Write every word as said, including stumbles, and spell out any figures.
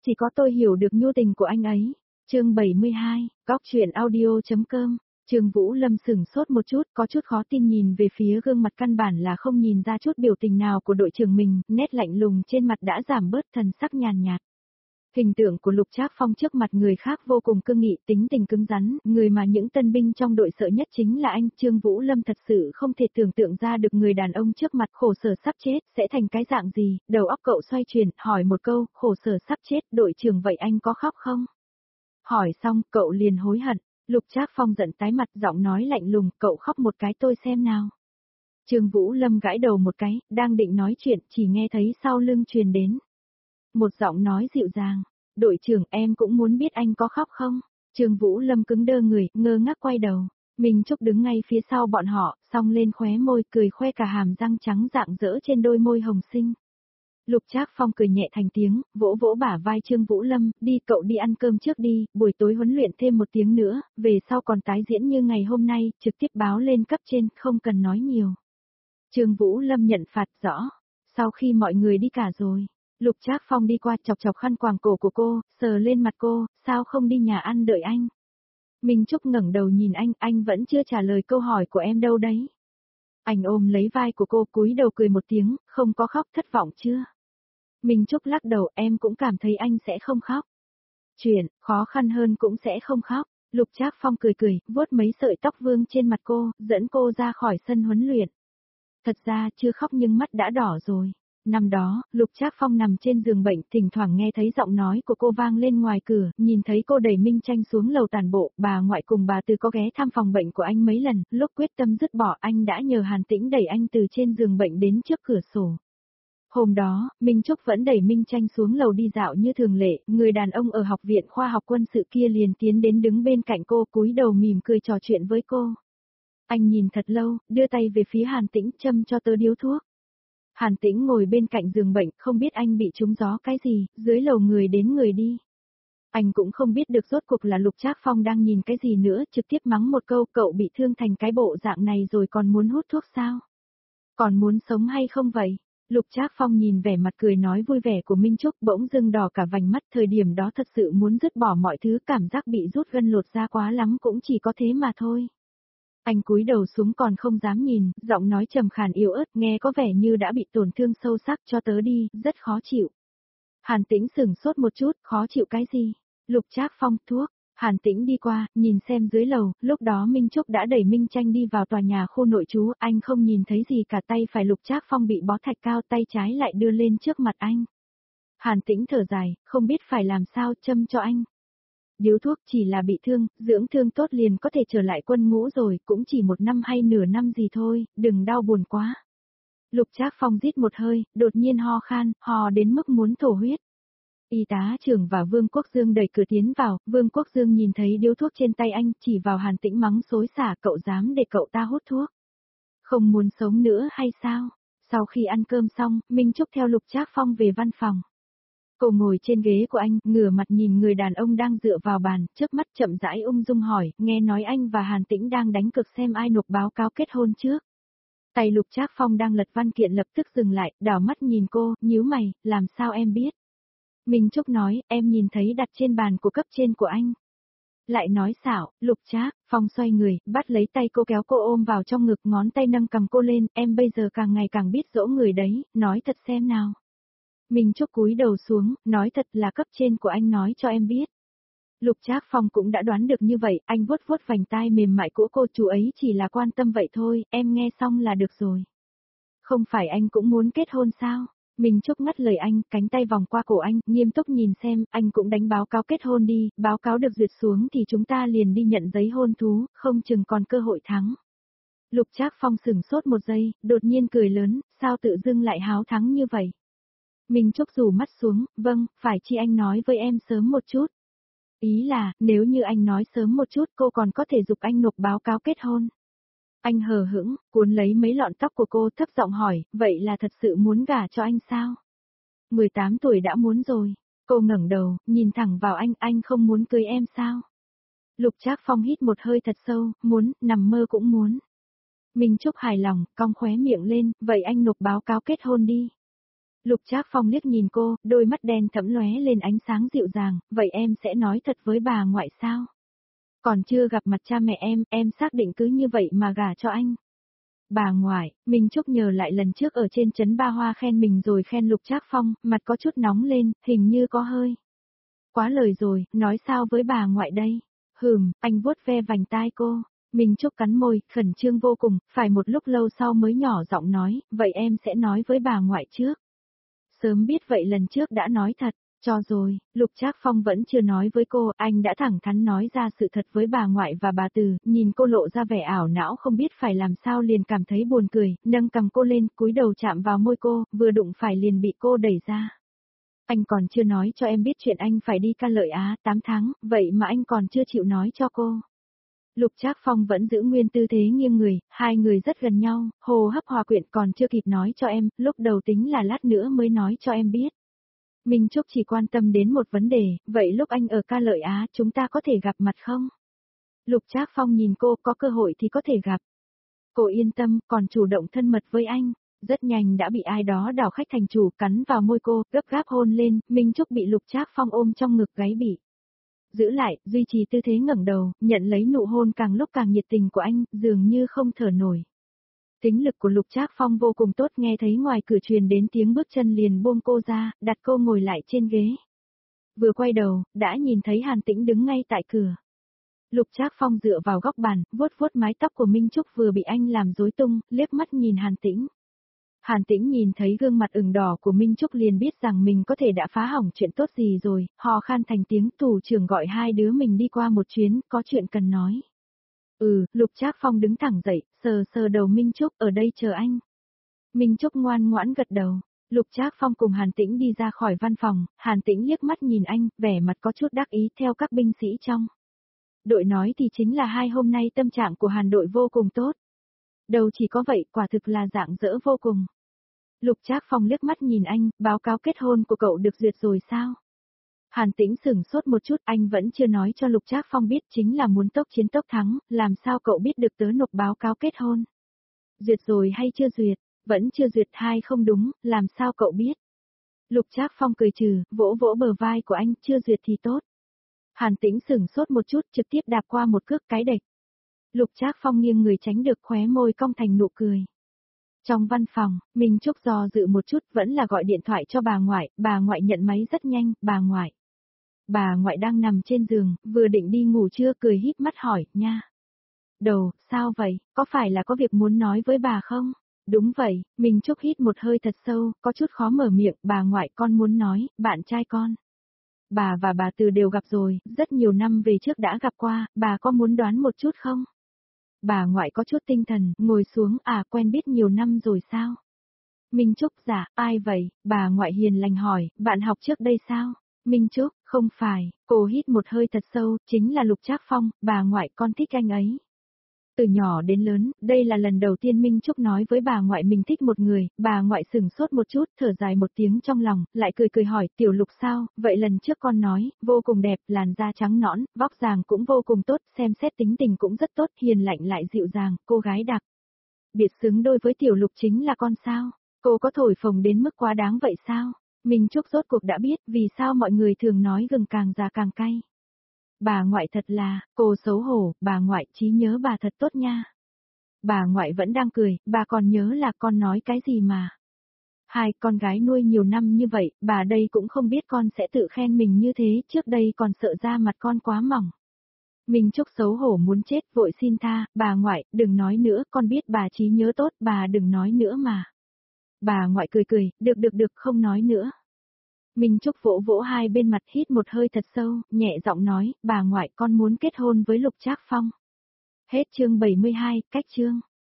Chỉ có tôi hiểu được nhu tình của anh ấy. Chương bảy mươi hai, góc truyện audio.com. Trương Vũ Lâm sửng sốt một chút, có chút khó tin nhìn về phía gương mặt căn bản là không nhìn ra chút biểu tình nào của đội trưởng mình, nét lạnh lùng trên mặt đã giảm bớt, thần sắc nhàn nhạt. Hình tượng của Lục Trác Phong trước mặt người khác vô cùng cương nghị, tính tình cứng rắn, người mà những tân binh trong đội sợ nhất chính là anh. Trương Vũ Lâm thật sự không thể tưởng tượng ra được người đàn ông trước mặt khổ sở sắp chết sẽ thành cái dạng gì. Đầu óc cậu xoay chuyển, hỏi một câu, khổ sở sắp chết, đội trưởng vậy anh có khóc không? Hỏi xong, cậu liền hối hận. Lục Trác Phong giận tái mặt, giọng nói lạnh lùng, cậu khóc một cái tôi xem nào. Trương Vũ Lâm gãi đầu một cái, đang định nói chuyện, chỉ nghe thấy sau lưng truyền đến một giọng nói dịu dàng, đội trưởng em cũng muốn biết anh có khóc không? Trương Vũ Lâm cứng đơ người, ngơ ngác quay đầu. Minh Trúc đứng ngay phía sau bọn họ, song lên khóe môi, cười khoe cả hàm răng trắng rạng rỡ trên đôi môi hồng xinh. Lục Trác Phong cười nhẹ thành tiếng, vỗ vỗ bả vai Trương Vũ Lâm, đi cậu đi ăn cơm trước đi, buổi tối huấn luyện thêm một tiếng nữa, về sau còn tái diễn như ngày hôm nay, trực tiếp báo lên cấp trên, không cần nói nhiều. Trương Vũ Lâm nhận phạt rõ, sau khi mọi người đi cả rồi. Lục Trác Phong đi qua chọc chọc khăn quàng cổ của cô, sờ lên mặt cô, sao không đi nhà ăn đợi anh? Minh Trúc ngẩng đầu nhìn anh, anh vẫn chưa trả lời câu hỏi của em đâu đấy. Anh ôm lấy vai của cô, cúi đầu cười một tiếng, không có khóc, thất vọng chưa? Minh Trúc lắc đầu, em cũng cảm thấy anh sẽ không khóc. Chuyện, khó khăn hơn cũng sẽ không khóc. Lục Trác Phong cười cười, vuốt mấy sợi tóc vương trên mặt cô, dẫn cô ra khỏi sân huấn luyện. Thật ra chưa khóc nhưng mắt đã đỏ rồi. Năm đó, Lục Trác Phong nằm trên giường bệnh, thỉnh thoảng nghe thấy giọng nói của cô vang lên ngoài cửa, nhìn thấy cô đẩy Minh Tranh xuống lầu tàn bộ, bà ngoại cùng bà Từ có ghé thăm phòng bệnh của anh mấy lần, lúc quyết tâm dứt bỏ anh đã nhờ Hàn Tĩnh đẩy anh từ trên giường bệnh đến trước cửa sổ. Hôm đó, Minh Trúc vẫn đẩy Minh Tranh xuống lầu đi dạo như thường lệ, người đàn ông ở học viện khoa học quân sự kia liền tiến đến đứng bên cạnh cô, cúi đầu mỉm cười trò chuyện với cô. Anh nhìn thật lâu, đưa tay về phía Hàn Tĩnh, châm cho tớ điếu thuốc. Hàn Tĩnh ngồi bên cạnh giường bệnh, không biết anh bị trúng gió cái gì, dưới lầu người đến người đi. Anh cũng không biết được rốt cuộc là Lục Trác Phong đang nhìn cái gì nữa, trực tiếp mắng một câu, cậu bị thương thành cái bộ dạng này rồi còn muốn hút thuốc sao? Còn muốn sống hay không vậy? Lục Trác Phong nhìn vẻ mặt cười nói vui vẻ của Minh Trúc, bỗng dưng đỏ cả vành mắt, thời điểm đó thật sự muốn dứt bỏ mọi thứ, cảm giác bị rút gân lột ra quá lắm, cũng chỉ có thế mà thôi. Anh cúi đầu xuống còn không dám nhìn, giọng nói trầm khàn yếu ớt, nghe có vẻ như đã bị tổn thương sâu sắc, cho tớ đi, rất khó chịu. Hàn Tĩnh sửng sốt một chút, khó chịu cái gì? Lục Trác Phong, thuốc. Hàn Tĩnh đi qua, nhìn xem dưới lầu, lúc đó Minh Trúc đã đẩy Minh Tranh đi vào tòa nhà khu nội trú, anh không nhìn thấy gì cả, tay phải Lục Trác Phong bị bó thạch cao, tay trái lại đưa lên trước mặt anh. Hàn Tĩnh thở dài, không biết phải làm sao, châm cho anh. Điếu thuốc, chỉ là bị thương, dưỡng thương tốt liền có thể trở lại quân ngũ rồi, cũng chỉ một năm hay nửa năm gì thôi, đừng đau buồn quá. Lục Trác Phong rít một hơi, đột nhiên ho khan, ho đến mức muốn thổ huyết. Y tá trưởng và Vương Quốc Dương đẩy cửa tiến vào, Vương Quốc Dương nhìn thấy điếu thuốc trên tay anh, chỉ vào Hàn Tĩnh mắng xối xả, cậu dám để cậu ta hút thuốc. Không muốn sống nữa hay sao? Sau khi ăn cơm xong, Minh Trúc theo Lục Trác Phong về văn phòng. Cô ngồi trên ghế của anh, ngửa mặt nhìn người đàn ông đang dựa vào bàn, trước mắt chậm rãi ung dung hỏi, nghe nói anh và Hàn Tĩnh đang đánh cược xem ai nộp báo cáo kết hôn trước. Tay Lục Trác Phong đang lật văn kiện lập tức dừng lại, đảo mắt nhìn cô, nhíu mày, làm sao em biết? Minh Trúc nói, em nhìn thấy đặt trên bàn của cấp trên của anh. Lại nói xảo, Lục Trác Phong xoay người, bắt lấy tay cô kéo cô ôm vào trong ngực, ngón tay nâng cầm cô lên, em bây giờ càng ngày càng biết dỗ người đấy, nói thật xem nào. Minh Trúc cúi đầu xuống, nói thật là cấp trên của anh nói cho em biết. Lục Trác Phong cũng đã đoán được như vậy, anh vuốt vuốt vành tai mềm mại của cô, chú ấy chỉ là quan tâm vậy thôi, em nghe xong là được rồi. Không phải anh cũng muốn kết hôn sao? Minh Trúc ngắt lời anh, cánh tay vòng qua cổ anh, nghiêm túc nhìn xem, anh cũng đánh báo cáo kết hôn đi, báo cáo được duyệt xuống thì chúng ta liền đi nhận giấy hôn thú, không chừng còn cơ hội thắng. Lục Trác Phong sửng sốt một giây, đột nhiên cười lớn, sao tự dưng lại háo thắng như vậy? Minh Trúc rủ mắt xuống, vâng, phải chi anh nói với em sớm một chút. Ý là, nếu như anh nói sớm một chút cô còn có thể giục anh nộp báo cáo kết hôn. Anh hờ hững, cuốn lấy mấy lọn tóc của cô, thấp giọng hỏi, vậy là thật sự muốn gả cho anh sao? mười tám tuổi đã muốn rồi. Cô ngẩng đầu, nhìn thẳng vào anh, anh không muốn cưới em sao? Lục Trác Phong hít một hơi thật sâu, muốn, nằm mơ cũng muốn. Minh Trúc hài lòng, cong khóe miệng lên, vậy anh nộp báo cáo kết hôn đi. Lục Trác Phong liếc nhìn cô, đôi mắt đen thẫm lóe lên ánh sáng dịu dàng, vậy em sẽ nói thật với bà ngoại sao? Còn chưa gặp mặt cha mẹ em, em xác định cứ như vậy mà gả cho anh. Bà ngoại, Minh Trúc nhớ lại lần trước ở trên trấn Ba Hoa khen mình rồi khen Lục Trác Phong, mặt có chút nóng lên, hình như có hơi. Quá lời rồi, nói sao với bà ngoại đây? Hừm, anh vuốt ve vành tai cô. Minh Trúc cắn môi, khẩn trương vô cùng, phải một lúc lâu sau mới nhỏ giọng nói, vậy em sẽ nói với bà ngoại trước. Sớm biết vậy lần trước đã nói thật, cho rồi, Lục Trác Phong vẫn chưa nói với cô, anh đã thẳng thắn nói ra sự thật với bà ngoại và bà Từ, nhìn cô lộ ra vẻ ảo não không biết phải làm sao liền cảm thấy buồn cười, nâng cầm cô lên, cúi đầu chạm vào môi cô, vừa đụng phải liền bị cô đẩy ra. Anh còn chưa nói cho em biết chuyện anh phải đi Ca Lợi Á tám tháng, vậy mà anh còn chưa chịu nói cho cô. Lục Trác Phong vẫn giữ nguyên tư thế nghiêng người, hai người rất gần nhau, hô hấp hòa quyện còn chưa kịp nói cho em, lúc đầu tính là lát nữa mới nói cho em biết. Minh Trúc chỉ quan tâm đến một vấn đề, vậy lúc anh ở Ca Lợi Á chúng ta có thể gặp mặt không? Lục Trác Phong nhìn cô, có cơ hội thì có thể gặp. Cô yên tâm, còn chủ động thân mật với anh. Rất nhanh đã bị ai đó đảo khách thành chủ cắn vào môi cô, gấp gáp hôn lên, Minh Trúc bị Lục Trác Phong ôm trong ngực gáy bị. Giữ lại, duy trì tư thế ngẩng đầu, nhận lấy nụ hôn càng lúc càng nhiệt tình của anh, dường như không thở nổi. Tính lực của Lục Trác Phong vô cùng tốt, nghe thấy ngoài cửa truyền đến tiếng bước chân liền buông cô ra, đặt cô ngồi lại trên ghế. Vừa quay đầu, đã nhìn thấy Hàn Tĩnh đứng ngay tại cửa. Lục Trác Phong dựa vào góc bàn, vuốt vuốt mái tóc của Minh Trúc vừa bị anh làm rối tung, liếc mắt nhìn Hàn Tĩnh. Hàn Tĩnh nhìn thấy gương mặt ửng đỏ của Minh Trúc liền biết rằng mình có thể đã phá hỏng chuyện tốt gì rồi, hò khan thành tiếng, thủ trưởng gọi hai đứa mình đi qua một chuyến, có chuyện cần nói. Ừ, Lục Trác Phong đứng thẳng dậy, sờ sờ đầu Minh Trúc, ở đây chờ anh. Minh Trúc ngoan ngoãn gật đầu. Lục Trác Phong cùng Hàn Tĩnh đi ra khỏi văn phòng, Hàn Tĩnh liếc mắt nhìn anh, vẻ mặt có chút đắc ý theo các binh sĩ trong đội nói thì chính là hai hôm nay tâm trạng của Hàn đội vô cùng tốt. Đâu chỉ có vậy, quả thực là rạng rỡ vô cùng. Lục Trác Phong liếc mắt nhìn anh, báo cáo kết hôn của cậu được duyệt rồi sao? Hàn Tĩnh sửng sốt một chút, anh vẫn chưa nói cho Lục Trác Phong biết chính là muốn tốc chiến tốc thắng, làm sao cậu biết được tớ nộp báo cáo kết hôn? Duyệt rồi hay chưa duyệt? Vẫn chưa duyệt hay không đúng, làm sao cậu biết? Lục Trác Phong cười trừ, vỗ vỗ bờ vai của anh, chưa duyệt thì tốt. Hàn Tĩnh sửng sốt một chút, trực tiếp đạp qua một cước cái đệch. Lục Trác Phong nghiêng người tránh được, khóe môi cong thành nụ cười. Trong văn phòng, Minh Trúc do dự một chút, vẫn là gọi điện thoại cho bà ngoại, bà ngoại nhận máy rất nhanh, bà ngoại. Bà ngoại đang nằm trên giường, vừa định đi ngủ trưa, cười híp mắt hỏi, nha. Đầu, sao vậy, có phải là có việc muốn nói với bà không? Đúng vậy, Minh Trúc hít một hơi thật sâu, có chút khó mở miệng, bà ngoại con muốn nói, bạn trai con. Bà và bà Từ đều gặp rồi, rất nhiều năm về trước đã gặp qua, bà có muốn đoán một chút không? Bà ngoại có chút tinh thần, ngồi xuống, à quen biết nhiều năm rồi sao? Minh Trúc, dạ, ai vậy? Bà ngoại hiền lành hỏi, bạn học trước đây sao? Minh Trúc, không phải, cô hít một hơi thật sâu, chính là Lục Trác Phong, bà ngoại con thích anh ấy. Từ nhỏ đến lớn, đây là lần đầu tiên Minh Trúc nói với bà ngoại mình thích một người, bà ngoại sửng sốt một chút, thở dài một tiếng trong lòng, lại cười cười hỏi, tiểu Lục sao, vậy lần trước con nói, vô cùng đẹp, làn da trắng nõn, vóc dáng cũng vô cùng tốt, xem xét tính tình cũng rất tốt, hiền lạnh lại dịu dàng, cô gái đặc biệt xứng đôi với tiểu Lục chính là con sao, cô có thổi phồng đến mức quá đáng vậy sao? Minh Trúc rốt cuộc đã biết vì sao mọi người thường nói gừng càng già càng cay. Bà ngoại thật là, cô xấu hổ, bà ngoại trí nhớ bà thật tốt nha. Bà ngoại vẫn đang cười, bà còn nhớ là con nói cái gì mà. Hai con gái nuôi nhiều năm như vậy, bà đây cũng không biết con sẽ tự khen mình như thế, trước đây còn sợ da mặt con quá mỏng. Minh Trúc xấu hổ muốn chết, vội xin tha, bà ngoại, đừng nói nữa, con biết bà trí nhớ tốt, bà đừng nói nữa mà. Bà ngoại cười cười, được được được, không nói nữa. Minh Trúc vỗ vỗ hai bên mặt, hít một hơi thật sâu, nhẹ giọng nói, bà ngoại con muốn kết hôn với Lục Trác Phong. Hết chương bảy mươi hai, cách chương.